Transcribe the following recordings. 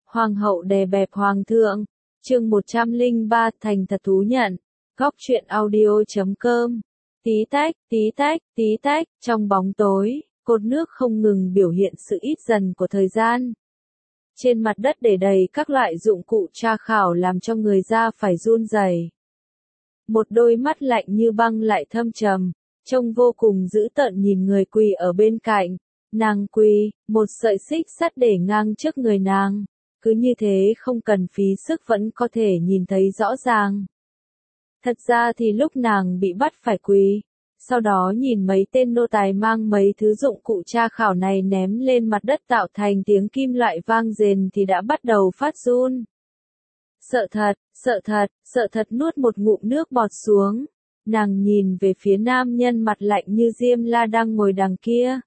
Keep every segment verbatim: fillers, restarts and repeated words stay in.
Hoàng hậu đè bẹp hoàng thượng. Chương một trăm lẻ ba thành thật thú nhận. Góc truyện audio chấm com. Tí tách, tí tách, tí tách, trong bóng tối, cột nước không ngừng biểu hiện sự ít dần của thời gian. Trên mặt đất để đầy các loại dụng cụ tra khảo làm cho người da phải run rẩy. Một đôi mắt lạnh như băng lại thâm trầm, trông vô cùng dữ tợn nhìn người quỳ ở bên cạnh. Nàng quỳ, một sợi xích sắt để ngang trước người nàng. Cứ như thế không cần phí sức vẫn có thể nhìn thấy rõ ràng. Thật ra thì lúc nàng bị bắt phải quỳ, sau đó nhìn mấy tên nô tài mang mấy thứ dụng cụ tra khảo này ném lên mặt đất tạo thành tiếng kim loại vang rền thì đã bắt đầu phát run. Sợ thật, sợ thật, sợ thật nuốt một ngụm nước bọt xuống. Nàng nhìn về phía nam nhân mặt lạnh như Diêm La đang ngồi đằng kia.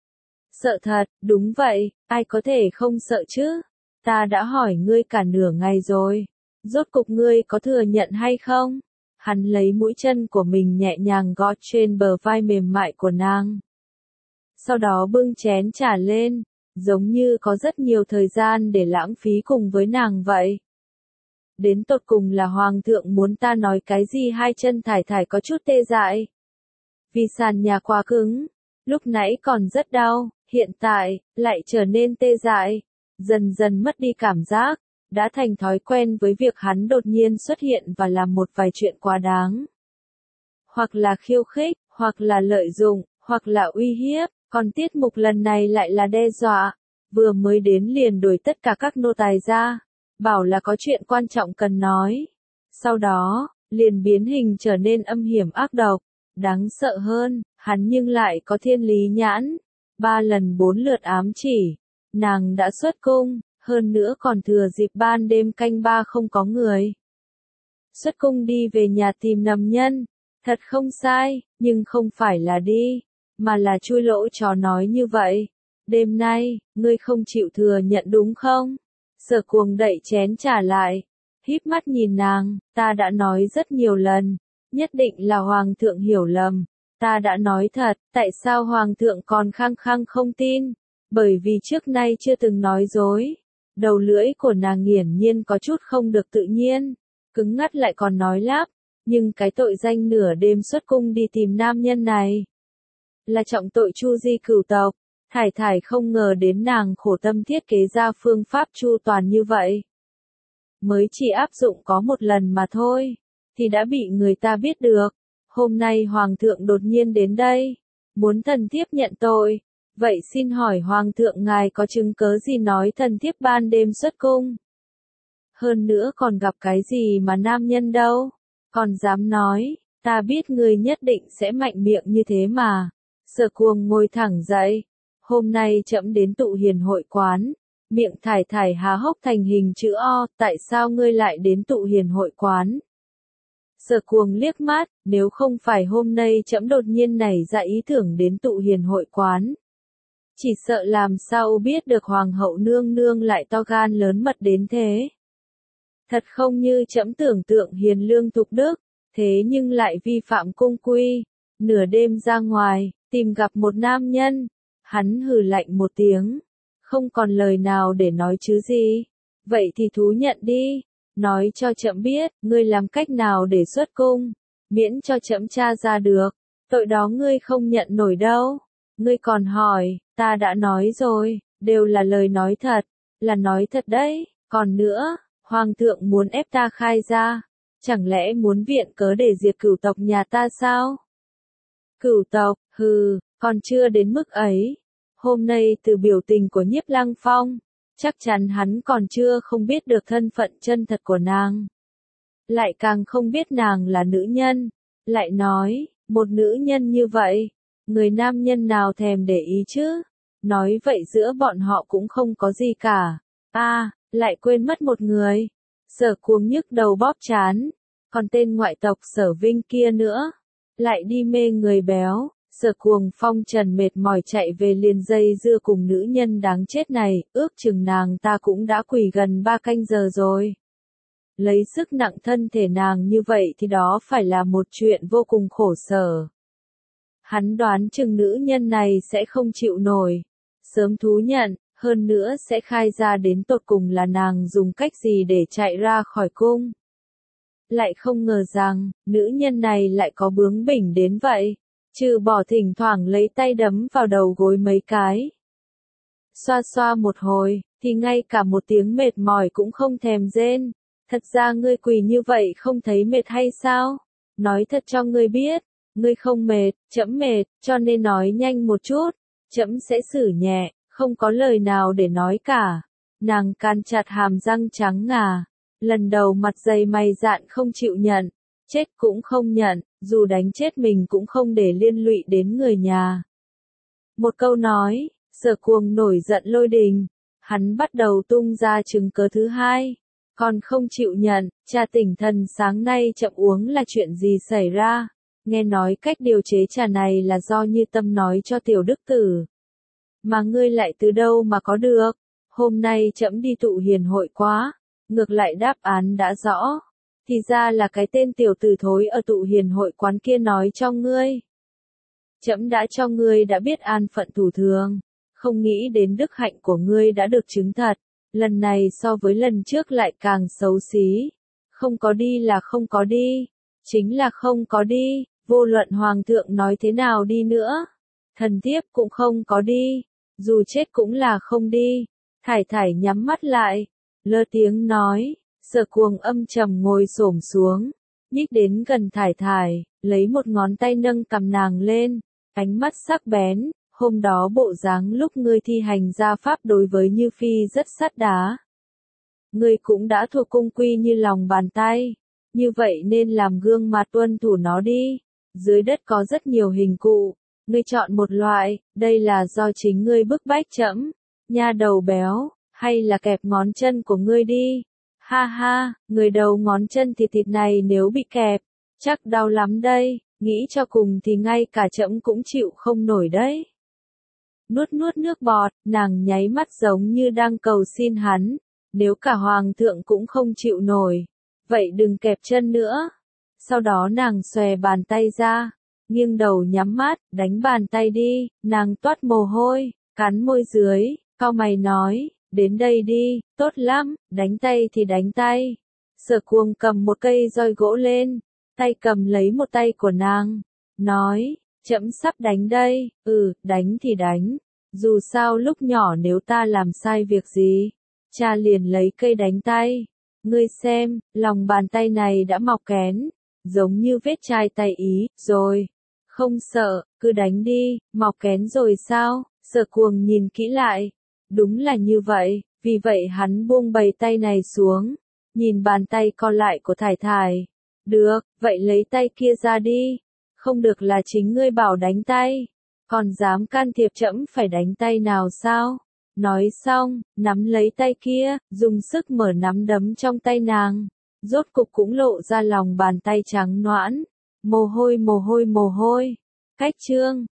Sợ thật, đúng vậy, ai có thể không sợ chứ? Ta đã hỏi ngươi cả nửa ngày rồi. Rốt cục ngươi có thừa nhận hay không? Hắn lấy mũi chân của mình nhẹ nhàng gõ trên bờ vai mềm mại của nàng. Sau đó bưng chén trà lên, giống như có rất nhiều thời gian để lãng phí cùng với nàng vậy. Đến tột cùng là hoàng thượng muốn ta nói cái gì? Hai chân thải thải có chút tê dại. Vì sàn nhà quá cứng, lúc nãy còn rất đau, hiện tại, lại trở nên tê dại, dần dần mất đi cảm giác. Đã thành thói quen với việc hắn đột nhiên xuất hiện và làm một vài chuyện quá đáng. Hoặc là khiêu khích, hoặc là lợi dụng, hoặc là uy hiếp, còn tiết mục lần này lại là đe dọa. Vừa mới đến liền đuổi tất cả các nô tài ra, bảo là có chuyện quan trọng cần nói. Sau đó, liền biến hình trở nên âm hiểm ác độc. Đáng sợ hơn, hắn nhưng lại có thiên lý nhãn. Ba lần bốn lượt ám chỉ, nàng đã xuất cung. Hơn nữa còn thừa dịp ban đêm canh ba không có người. Xuất cung đi về nhà tìm nầm nhân. Thật không sai, nhưng không phải là đi, mà là chui lỗ chó nói như vậy. Đêm nay, ngươi không chịu thừa nhận đúng không? Sở Cuồng đậy chén trả lại. Híp mắt nhìn nàng, ta đã nói rất nhiều lần. Nhất định là hoàng thượng hiểu lầm. Ta đã nói thật, tại sao hoàng thượng còn khăng khăng không tin? Bởi vì trước nay chưa từng nói dối. Đầu lưỡi của nàng nghiễm nhiên có chút không được tự nhiên, cứng ngắt lại còn nói lắp, nhưng cái tội danh nửa đêm xuất cung đi tìm nam nhân này là trọng tội chu di cửu tộc. Thải thải không ngờ đến nàng khổ tâm thiết kế ra phương pháp chu toàn như vậy. Mới chỉ áp dụng có một lần mà thôi, thì đã bị người ta biết được. Hôm nay hoàng thượng đột nhiên đến đây, muốn thần thiếp nhận tội. Vậy xin hỏi hoàng thượng ngài có chứng cớ gì nói thần thiếp ban đêm xuất cung? Hơn nữa còn gặp cái gì mà nam nhân đâu? Còn dám nói, ta biết người nhất định sẽ mạnh miệng như thế mà. Sở Cuồng ngồi thẳng dậy. Hôm nay trẫm đến tụ hiền hội quán. Miệng thải thải há hốc thành hình chữ O. Tại sao ngươi lại đến tụ hiền hội quán? Sở Cuồng liếc mắt, nếu không phải hôm nay trẫm đột nhiên nảy ra ý tưởng đến tụ hiền hội quán. Chỉ sợ làm sao biết được hoàng hậu nương nương lại to gan lớn mật đến thế. Thật không như trẫm tưởng tượng hiền lương thục đức, thế nhưng lại vi phạm cung quy. Nửa đêm ra ngoài, tìm gặp một nam nhân, hắn hừ lạnh một tiếng, không còn lời nào để nói chứ gì. Vậy thì thú nhận đi, nói cho trẫm biết, ngươi làm cách nào để xuất cung, miễn cho trẫm tra ra được, tội đó ngươi không nhận nổi đâu. Ngươi còn hỏi, ta đã nói rồi, đều là lời nói thật, là nói thật đấy, còn nữa, hoàng thượng muốn ép ta khai ra, chẳng lẽ muốn viện cớ để diệt cửu tộc nhà ta sao? Cửu tộc, hừ, còn chưa đến mức ấy. Hôm nay từ biểu tình của Nhiếp Lăng Phong, chắc chắn hắn còn chưa không biết được thân phận chân thật của nàng. Lại càng không biết nàng là nữ nhân, lại nói, một nữ nhân như vậy. Người nam nhân nào thèm để ý chứ? Nói vậy giữa bọn họ cũng không có gì cả. A, à, lại quên mất một người. Sở Cuồng nhức đầu bóp chán. Còn tên ngoại tộc Sở Vinh kia nữa. Lại đi mê người béo. Sở Cuồng phong trần mệt mỏi chạy về liền dây dưa cùng nữ nhân đáng chết này. Ước chừng nàng ta cũng đã quỳ gần ba canh giờ rồi. Lấy sức nặng thân thể nàng như vậy thì đó phải là một chuyện vô cùng khổ sở. Hắn đoán chừng nữ nhân này sẽ không chịu nổi. Sớm thú nhận, hơn nữa sẽ khai ra đến tột cùng là nàng dùng cách gì để chạy ra khỏi cung. Lại không ngờ rằng, nữ nhân này lại có bướng bỉnh đến vậy, trừ bỏ thỉnh thoảng lấy tay đấm vào đầu gối mấy cái. Xoa xoa một hồi, thì ngay cả một tiếng mệt mỏi cũng không thèm rên. Thật ra ngươi quỳ như vậy không thấy mệt hay sao? Nói thật cho ngươi biết, ngươi không mệt, trẫm mệt, cho nên nói nhanh một chút, trẫm sẽ xử nhẹ, không có lời nào để nói cả. Nàng cắn chặt hàm răng trắng ngà, lần đầu mặt dày mày dạn không chịu nhận, chết cũng không nhận, dù đánh chết mình cũng không để liên lụy đến người nhà. Một câu nói, Sở Cuồng nổi giận lôi đình, hắn bắt đầu tung ra chứng cớ thứ hai, còn không chịu nhận, trà tỉnh thần sáng nay chậm uống là chuyện gì xảy ra, nghe nói cách điều chế trà này là do Như Tâm nói cho tiểu đức tử. Mà ngươi lại từ đâu mà có được, hôm nay trẫm đi tụ hiền hội quá, ngược lại đáp án đã rõ, thì ra là cái tên tiểu tử thối ở tụ hiền hội quán kia nói cho ngươi. Trẫm đã cho ngươi đã biết an phận thủ thường, không nghĩ đến đức hạnh của ngươi đã được chứng thật, lần này so với lần trước lại càng xấu xí, không có đi là không có đi, chính là không có đi, vô luận hoàng thượng nói thế nào đi nữa, thần thiếp cũng không có đi, dù chết cũng là không đi. Thải Thải nhắm mắt lại, lơ tiếng nói, Sở Cuồng âm trầm ngồi xổm xuống, nhích đến gần Thải Thải, lấy một ngón tay nâng cằm nàng lên, ánh mắt sắc bén, hôm đó bộ dáng lúc ngươi thi hành gia pháp đối với Như Phi rất sắt đá. Ngươi cũng đã thuộc cung quy như lòng bàn tay, như vậy nên làm gương mà tuân thủ nó đi, dưới đất có rất nhiều hình cụ, ngươi chọn một loại, đây là do chính ngươi bức bách trẫm, nha đầu béo, hay là kẹp ngón chân của ngươi đi. Ha ha, người đầu ngón chân thịt thịt này nếu bị kẹp, chắc đau lắm đây, nghĩ cho cùng thì ngay cả trẫm cũng chịu không nổi đấy. Nuốt nuốt nước bọt, nàng nháy mắt giống như đang cầu xin hắn, nếu cả hoàng thượng cũng không chịu nổi, vậy đừng kẹp chân nữa. Sau đó nàng xòe bàn tay ra, nghiêng đầu nhắm mắt, đánh bàn tay đi, nàng toát mồ hôi, cắn môi dưới, cau mày nói, đến đây đi, tốt lắm, đánh tay thì đánh tay. Sở Cuồng cầm một cây roi gỗ lên, tay cầm lấy một tay của nàng, nói, trẫm sắp đánh đây, ừ, đánh thì đánh, dù sao lúc nhỏ nếu ta làm sai việc gì, cha liền lấy cây đánh tay, ngươi xem, lòng bàn tay này đã mọc kén, giống như vết chai tay Ý, rồi, không sợ, cứ đánh đi, mọc kén rồi sao, Sở Cuồng nhìn kỹ lại, đúng là như vậy, vì vậy hắn buông bầy tay này xuống, nhìn bàn tay còn lại của Thải Thải, được, vậy lấy tay kia ra đi, không được là chính ngươi bảo đánh tay, còn dám can thiệp trẫm phải đánh tay nào sao? Nói xong, nắm lấy tay kia, dùng sức mở nắm đấm trong tay nàng, rốt cục cũng lộ ra lòng bàn tay trắng nõn, mồ hôi mồ hôi mồ hôi, cách chương.